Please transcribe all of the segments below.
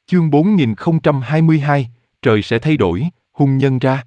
Chương 4022, trời sẽ thay đổi, hung nhân ra.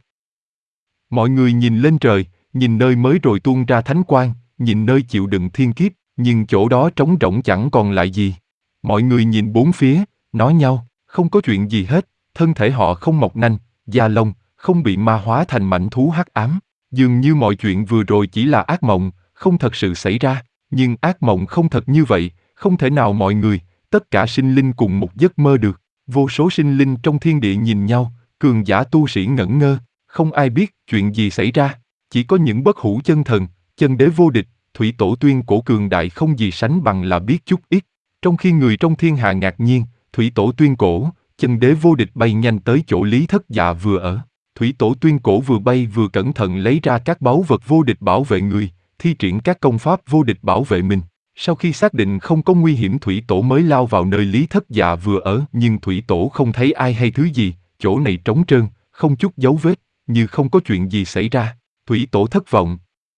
Mọi người nhìn lên trời, nhìn nơi mới rồi tuôn ra thánh quang, nhìn nơi chịu đựng thiên kiếp, nhưng chỗ đó trống rỗng chẳng còn lại gì. Mọi người nhìn bốn phía, nói nhau, không có chuyện gì hết, thân thể họ không mọc nanh, da lông, không bị ma hóa thành mảnh thú hắc ám. Dường như mọi chuyện vừa rồi chỉ là ác mộng, không thật sự xảy ra, nhưng ác mộng không thật như vậy, không thể nào mọi người, tất cả sinh linh cùng một giấc mơ được. Vô số sinh linh trong thiên địa nhìn nhau, cường giả tu sĩ ngẩn ngơ, không ai biết chuyện gì xảy ra, chỉ có những bất hủ chân thần, chân đế vô địch, thủy tổ tuyên cổ cường đại không gì sánh bằng là biết chút ít. Trong khi người trong thiên hạ ngạc nhiên, thủy tổ tuyên cổ, chân đế vô địch bay nhanh tới chỗ Lý Thất Dạ vừa ở. Thủy tổ tuyên cổ vừa bay vừa cẩn thận lấy ra các báu vật vô địch bảo vệ người, thi triển các công pháp vô địch bảo vệ mình. Sau khi xác định không có nguy hiểm, thủy tổ mới lao vào nơi Lý Thất Dạ vừa ở, nhưng thủy tổ không thấy ai hay thứ gì, chỗ này trống trơn, không chút dấu vết, như không có chuyện gì xảy ra. Thủy tổ thất vọng.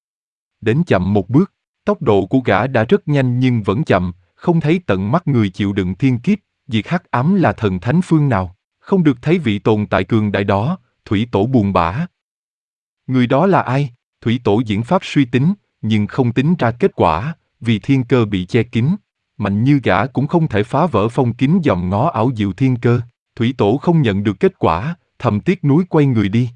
Đến chậm một bước, tốc độ của gã đã rất nhanh nhưng vẫn chậm, không thấy tận mắt người chịu đựng thiên kiếp, diệt hắc ám là thần thánh phương nào, không được thấy vị tồn tại cường đại đó, thủy tổ buồn bã. Người đó là ai? Thủy tổ diễn pháp suy tính, nhưng không tính ra kết quả, vì thiên cơ bị che kín. Mạnh như gã cũng không thể phá vỡ phong kín dòm ngó ảo diệu thiên cơ. Thủy tổ không nhận được kết quả, thầm tiếc nuối quay người đi.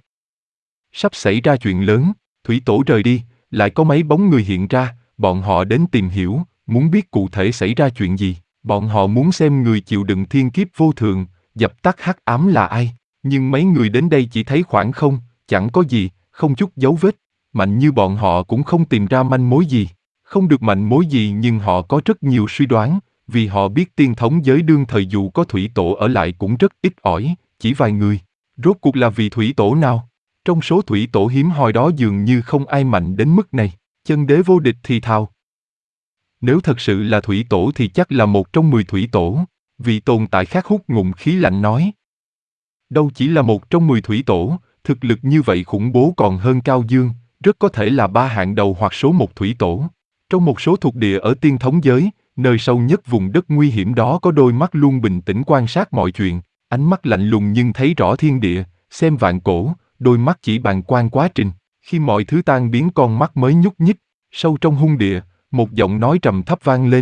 Sắp xảy ra chuyện lớn, thủy tổ rời đi, lại có mấy bóng người hiện ra, bọn họ đến tìm hiểu, muốn biết cụ thể xảy ra chuyện gì. Bọn họ muốn xem người chịu đựng thiên kiếp vô thường, dập tắt hắc ám là ai. Nhưng mấy người đến đây chỉ thấy khoảng không, chẳng có gì, không chút dấu vết. Mạnh như bọn họ cũng không tìm ra manh mối gì. Không được manh mối gì nhưng họ có rất nhiều suy đoán, vì họ biết tiên thống giới đương thời dù có thủy tổ ở lại cũng rất ít ỏi, chỉ vài người. Rốt cuộc là vị thủy tổ nào? Trong số thủy tổ hiếm hoi đó dường như không ai mạnh đến mức này. Chân đế vô địch thì thào. Nếu thật sự là thủy tổ thì chắc là một trong 10 thủy tổ. Vị tồn tại khác hút ngụm khí lạnh nói. Đâu chỉ là một trong 10 thủy tổ, thực lực như vậy khủng bố còn hơn Cao Dương, rất có thể là 3 hạng đầu hoặc số 1 thủy tổ. Trong một số thuộc địa ở tiên thống giới, nơi sâu nhất vùng đất nguy hiểm đó có đôi mắt luôn bình tĩnh quan sát mọi chuyện, ánh mắt lạnh lùng nhưng thấy rõ thiên địa, xem vạn cổ, đôi mắt chỉ bàng quan quá trình, khi mọi thứ tan biến con mắt mới nhúc nhích. Sâu trong hung địa, một giọng nói trầm thấp vang lên.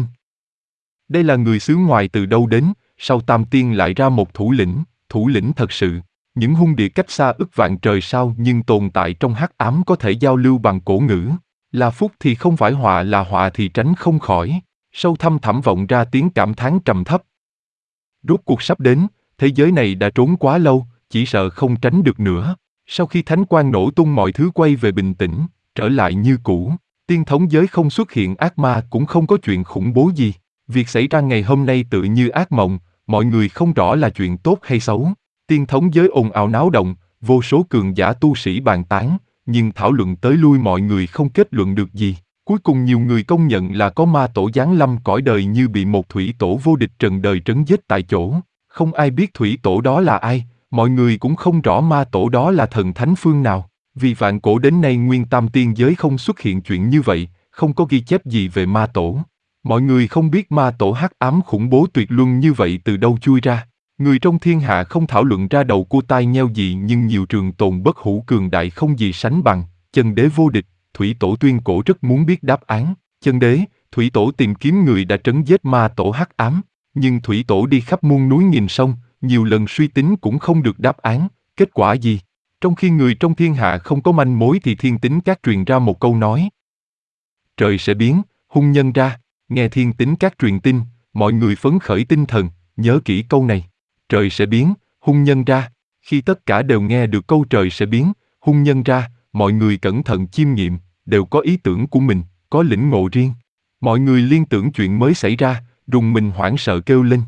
Đây là người xứ ngoài từ đâu đến, sau Tam Tiên lại ra một thủ lĩnh thật sự. Những hung địa cách xa ức vạn trời sao nhưng tồn tại trong hắc ám có thể giao lưu bằng cổ ngữ. Là phúc thì không phải họa, là họa thì tránh không khỏi. Sâu thăm thẳm vọng ra tiếng cảm thán trầm thấp. Rốt cuộc sắp đến, thế giới này đã trốn quá lâu, chỉ sợ không tránh được nữa. Sau khi thánh quang nổ tung mọi thứ quay về bình tĩnh, trở lại như cũ. Tiên thống giới không xuất hiện ác ma cũng không có chuyện khủng bố gì. Việc xảy ra ngày hôm nay tự như ác mộng, mọi người không rõ là chuyện tốt hay xấu. Tiên thống giới ồn ào náo động, vô số cường giả tu sĩ bàn tán, nhưng thảo luận tới lui mọi người không kết luận được gì. Cuối cùng nhiều người công nhận là có ma tổ giáng lâm cõi đời như bị một thủy tổ vô địch trần đời trấn giết tại chỗ. Không ai biết thủy tổ đó là ai, mọi người cũng không rõ ma tổ đó là thần thánh phương nào. Vì vạn cổ đến nay nguyên tam tiên giới không xuất hiện chuyện như vậy, không có ghi chép gì về ma tổ. Mọi người không biết ma tổ hắc ám khủng bố tuyệt luân như vậy từ đâu chui ra. Người trong thiên hạ không thảo luận ra đầu cua tai nheo gì nhưng nhiều trường tồn bất hủ cường đại không gì sánh bằng. Chân đế vô địch, thủy tổ tuyên cổ rất muốn biết đáp án. Chân đế, thủy tổ tìm kiếm người đã trấn giết ma tổ hắc ám. Nhưng thủy tổ đi khắp muôn núi nghìn sông, nhiều lần suy tính cũng không được đáp án. Kết quả gì? Trong khi người trong thiên hạ không có manh mối thì thiên tính các truyền ra một câu nói. Trời sẽ biến, hung nhân ra. Nghe thiên tính các truyền tin, mọi người phấn khởi tinh thần, nhớ kỹ câu này. Trời sẽ biến, hung nhân ra. Khi tất cả đều nghe được câu trời sẽ biến, hung nhân ra, mọi người cẩn thận chiêm nghiệm, đều có ý tưởng của mình, có lĩnh ngộ riêng. Mọi người liên tưởng chuyện mới xảy ra, rùng mình hoảng sợ kêu lên.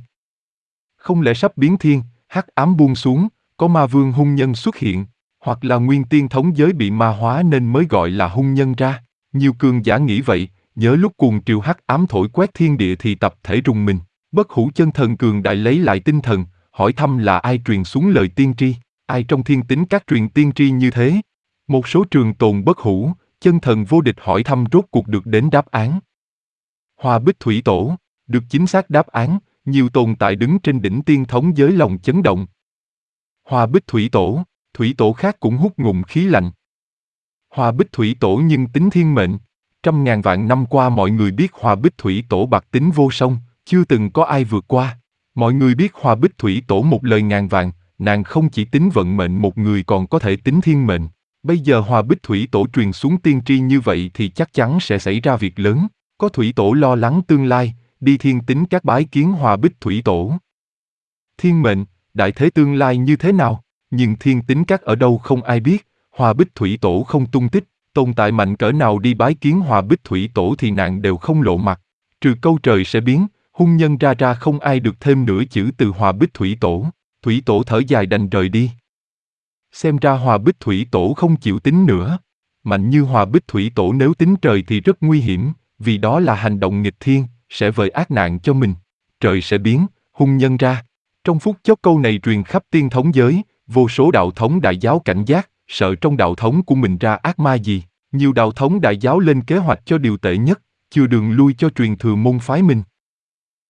Không lẽ sắp biến thiên, hắc ám buông xuống, có ma vương hung nhân xuất hiện, hoặc là nguyên tiên thống giới bị ma hóa nên mới gọi là hung nhân ra. Nhiều cường giả nghĩ vậy, nhớ lúc cuồng triều hắc ám thổi quét thiên địa thì tập thể rùng mình. Bất hủ chân thần cường đại lấy lại tinh thần, hỏi thăm là ai truyền xuống lời tiên tri, ai trong thiên tính các truyền tiên tri như thế. Một số trường tồn bất hủ, chân thần vô địch hỏi thăm rốt cuộc được đến đáp án. Hoa Bích Thủy Tổ, được chính xác đáp án, nhiều tồn tại đứng trên đỉnh tiên thống giới lòng chấn động. Hoa Bích Thủy Tổ khác cũng hút ngụm khí lạnh. Hoa Bích Thủy Tổ nhưng tính thiên mệnh. Trăm ngàn vạn năm qua mọi người biết Hoa Bích Thủy Tổ bạc tính vô song, chưa từng có ai vượt qua. Mọi người biết Hoa Bích Thủy Tổ một lời ngàn vàng, nàng không chỉ tính vận mệnh một người còn có thể tính thiên mệnh. Bây giờ Hoa Bích Thủy Tổ truyền xuống tiên tri như vậy thì chắc chắn sẽ xảy ra việc lớn. Có Thủy Tổ lo lắng tương lai, đi Thiên Tính Các bái kiến Hoa Bích Thủy Tổ. Thiên mệnh, đại thế tương lai như thế nào? Nhưng Thiên Tính Các ở đâu không ai biết, Hoa Bích Thủy Tổ không tung tích, tồn tại mạnh cỡ nào đi bái kiến Hoa Bích Thủy Tổ thì nạn đều không lộ mặt. Trừ câu trời sẽ biến, hung nhân ra không ai được thêm nửa chữ từ Hoa Bích Thủy Tổ. Thủy Tổ thở dài đành rời đi. Xem ra Hoa Bích Thủy Tổ không chịu tính nữa. Mạnh như Hoa Bích Thủy Tổ nếu tính trời thì rất nguy hiểm, vì đó là hành động nghịch thiên, sẽ vời ác nạn cho mình. Trời sẽ biến, hung nhân ra. Trong phút chốc câu này truyền khắp tiên thống giới, vô số đạo thống đại giáo cảnh giác, sợ trong đạo thống của mình ra ác ma gì. Nhiều đạo thống đại giáo lên kế hoạch cho điều tệ nhất, chừa đường lui cho truyền thừa môn phái mình.